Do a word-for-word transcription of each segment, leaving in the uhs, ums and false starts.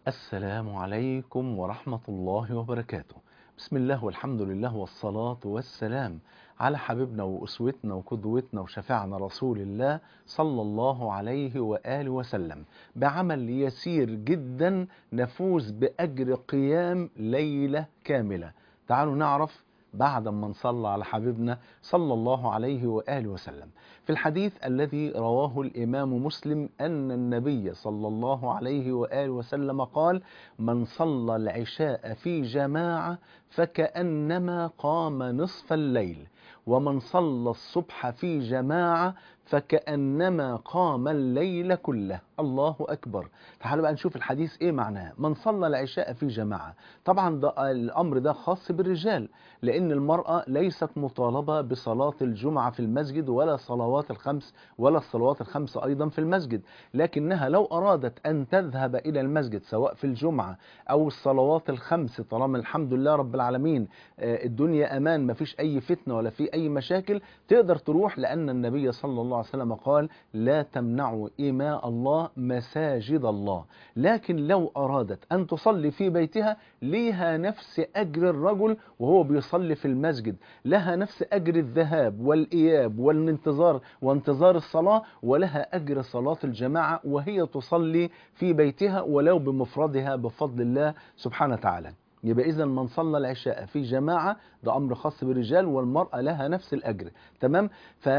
السلام عليكم ورحمة الله وبركاته. بسم الله والحمد لله والصلاة والسلام على حبيبنا وأسوتنا وقدوتنا وشفيعنا رسول الله صلى الله عليه وآله وسلم. بعمل يسير جدا نفوز بأجر قيام ليلة كاملة. تعالوا نعرف بعد ما نصلى على حبيبنا صلى الله عليه وآله وسلم. في الحديث الذي رواه الإمام مسلم أن النبي صلى الله عليه وآله وسلم قال: من صلى العشاء في جماعة فكأنما قام نصف الليل، ومن صلى الصبح في جماعة فكأنما قام الليل كله. الله أكبر. تعالوا بقى نشوف الحديث إيه معناه. من صلى العشاء في جماعة، طبعا ده الأمر ده خاص بالرجال، لأن المرأة ليست مطالبة بصلاة الجمعة في المسجد ولا صلوات الخمس ولا الصلوات الخمس أيضا في المسجد، لكنها لو أرادت أن تذهب إلى المسجد سواء في الجمعة أو الصلوات الخمس، طالما الحمد لله رب العالمين الدنيا أمان، ما فيش أي فتنة ولا في أي مشاكل، تقدر تروح، لأن النبي صلى الله عليه وسلم قال: لا تمنعوا إماء الله مساجد الله. لكن لو أرادت أن تصلي في بيتها ليها نفس أجر الرجل وهو بيصلي في المسجد، لها نفس أجر الذهاب والإياب والانتظار وانتظار الصلاة، ولها أجر صلاة الجماعة وهي تصلي في بيتها ولو بمفردها بفضل الله سبحانه وتعالى. يبقى إذا من صلى العشاء في جماعة ده أمر خاص بالرجال، والمرأة لها نفس الأجر. تمام.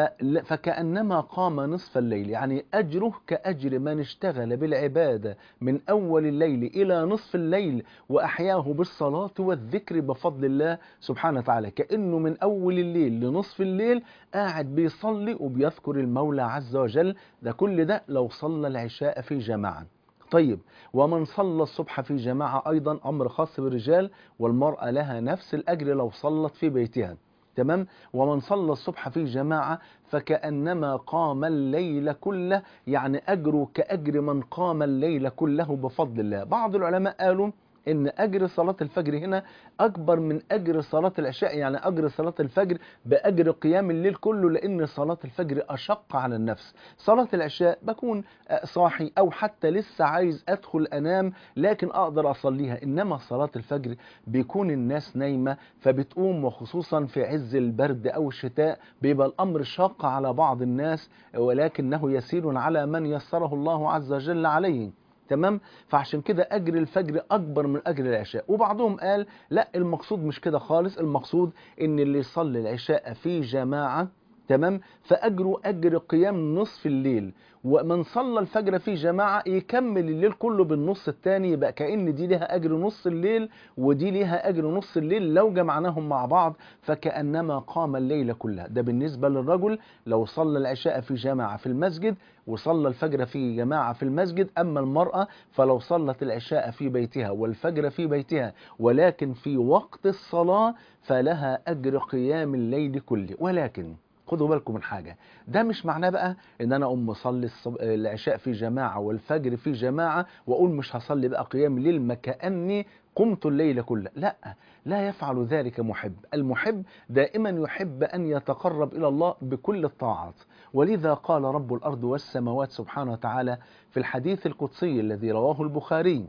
فكأنما قام نصف الليل، يعني أجره كأجر من اشتغل بالعبادة من أول الليل إلى نصف الليل وأحياه بالصلاة والذكر بفضل الله سبحانه وتعالى، كأنه من أول الليل لنصف الليل قاعد بيصلي وبيذكر المولى عز وجل. ده كل ده لو صلى العشاء في جماعة. طيب، ومن صلى الصبح في جماعة أيضا أمر خاص بالرجال، والمرأة لها نفس الأجر لو صلت في بيتها. تمام. ومن صلى الصبح في جماعة فكأنما قام الليل كله، يعني أجره كأجر من قام الليل كله بفضل الله. بعض العلماء قالوا إن أجر صلاة الفجر هنا أكبر من أجر صلاة العشاء، يعني أجر صلاة الفجر بأجر قيام الليل كله، لأن صلاة الفجر أشق على النفس. صلاة العشاء بكون صاحي أو حتى لسه عايز أدخل أنام لكن أقدر أصليها، إنما صلاة الفجر بيكون الناس نايمة فبتقوم، وخصوصا في عز البرد أو الشتاء بيبقى الأمر شاق على بعض الناس، ولكنه يسير على من يسره الله عز وجل عليه. تمام. فعشان كده أجر الفجر أكبر من أجر العشاء. وبعضهم قال لا، المقصود مش كده خالص، المقصود إن اللي يصلي العشاء في جماعة تمام فأجره أجر قيام نصف الليل، ومن صلى الفجر في جماعة يكمل الليل كله بالنص الثاني، يبقى كأن دي لها أجر نص الليل ودي لها أجر نص الليل، لو جمعناهم مع بعض فكأنما قام الليل كله. ده بالنسبة للرجل لو صلى العشاء في جماعة في المسجد وصلى الفجر في جماعة في المسجد. أما المرأة فلو صلت العشاء في بيتها والفجر في بيتها ولكن في وقت الصلاة فلها أجر قيام الليل كله. ولكن خدوا بالكم من حاجة، ده مش معناه بقى ان انا اقوم اصلي الصب... العشاء في جماعة والفجر في جماعة واقول مش هصلي بقى قيام الليل ما كأني قمت الليل كله. لا، لا يفعل ذلك محب. المحب دائما يحب ان يتقرب الى الله بكل الطاعات، ولذا قال رب الارض والسماوات سبحانه وتعالى في الحديث القدسي الذي رواه البخاري،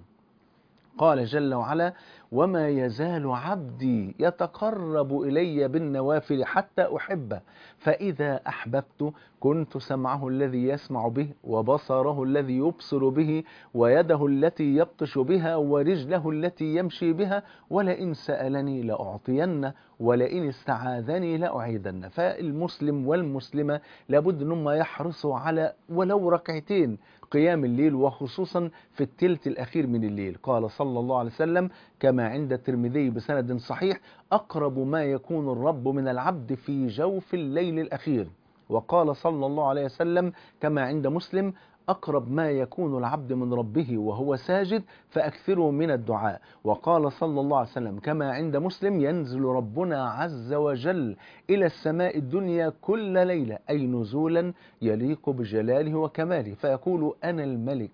قال جل وعلا: وما يزال عبدي يتقرب إلي بالنوافل حتى أحبه، فإذا أحببت كنت سمعه الذي يسمع به وبصره الذي يبصر به ويده التي يبطش بها ورجله التي يمشي بها، ولئن سألني لأعطينه ولئن استعاذني لأعيذنه. فالمسلم والمسلمة لابد أنهم يحرصوا على ولو ركعتين قيام الليل، وخصوصا في الثلث الأخير من الليل. قال صلى الله عليه وسلم كما عند الترمذي بسند صحيح: أقرب ما يكون الرب من العبد في جوف الليل الأخير. وقال صلى الله عليه وسلم كما عند مسلم: أقرب ما يكون العبد من ربه وهو ساجد فأكثروا من الدعاء. وقال صلى الله عليه وسلم كما عند مسلم: ينزل ربنا عز وجل إلى السماء الدنيا كل ليلة، أي نزولا يليق بجلاله وكماله، فيقول: أنا الملك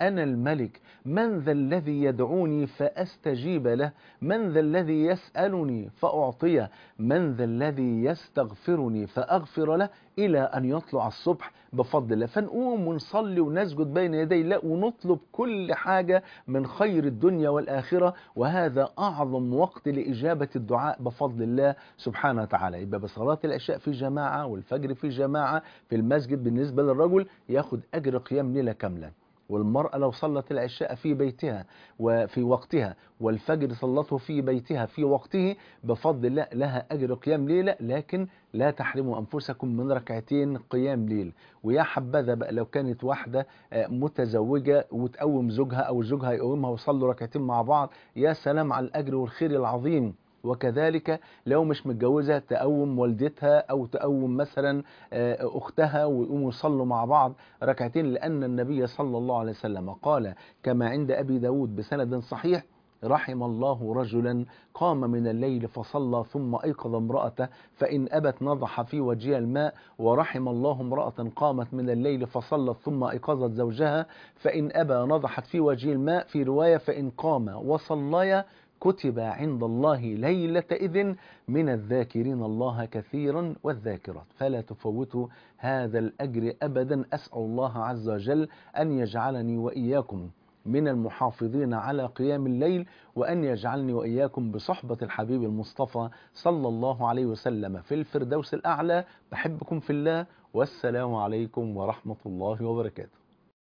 أنا الملك، من ذا الذي يدعوني فأستجيب له، من ذا الذي يسألني فأعطيه، من ذا الذي يستغفرني فأغفر له، إلى أن يطلع الصبح بفضل الله. فنقوم ونصلي ونسجد بين يدي الله ونطلب كل حاجة من خير الدنيا والآخرة، وهذا أعظم وقت لإجابة الدعاء بفضل الله سبحانه وتعالى. يبقى بصلاة العشاء في جماعة والفجر في جماعة في المسجد بالنسبة للرجل ياخد أجر قيام ليلة كاملة، والمرأة لو صلت العشاء في بيتها وفي وقتها والفجر صلته في بيتها في وقته بفضل الله لها أجر قيام ليلة، لكن لا تحرموا أنفسكم من ركعتين قيام ليل. ويا حبذا بقى لو كانت واحدة متزوجة وتقوم زوجها أو زوجها يقومها ويصلوا ركعتين مع بعض، يا سلام على الأجر والخير العظيم. وكذلك لو مش متجوزة تقوم والدتها أو تقوم مثلا أختها ويقوموا يصلوا مع بعض ركعتين، لأن النبي صلى الله عليه وسلم قال كما عند أبي داود بسند صحيح: رحم الله رجلا قام من الليل فصلى ثم أيقظ امرأته فإن أبت نضح في وجهها الماء، ورحم الله امرأة قامت من الليل فصلت ثم أيقظت زوجها فإن أبى نضحت في وجه الماء، في رواية فإن قام وصليا كتب عند الله ليلة إذن من الذاكرين الله كثيرا والذاكرات. فلا تفوتوا هذا الأجر أبدا. أسأل الله عز وجل أن يجعلني وإياكم من المحافظين على قيام الليل، وأن يجعلني وإياكم بصحبة الحبيب المصطفى صلى الله عليه وسلم في الفردوس الأعلى. بحبكم في الله، والسلام عليكم ورحمة الله وبركاته.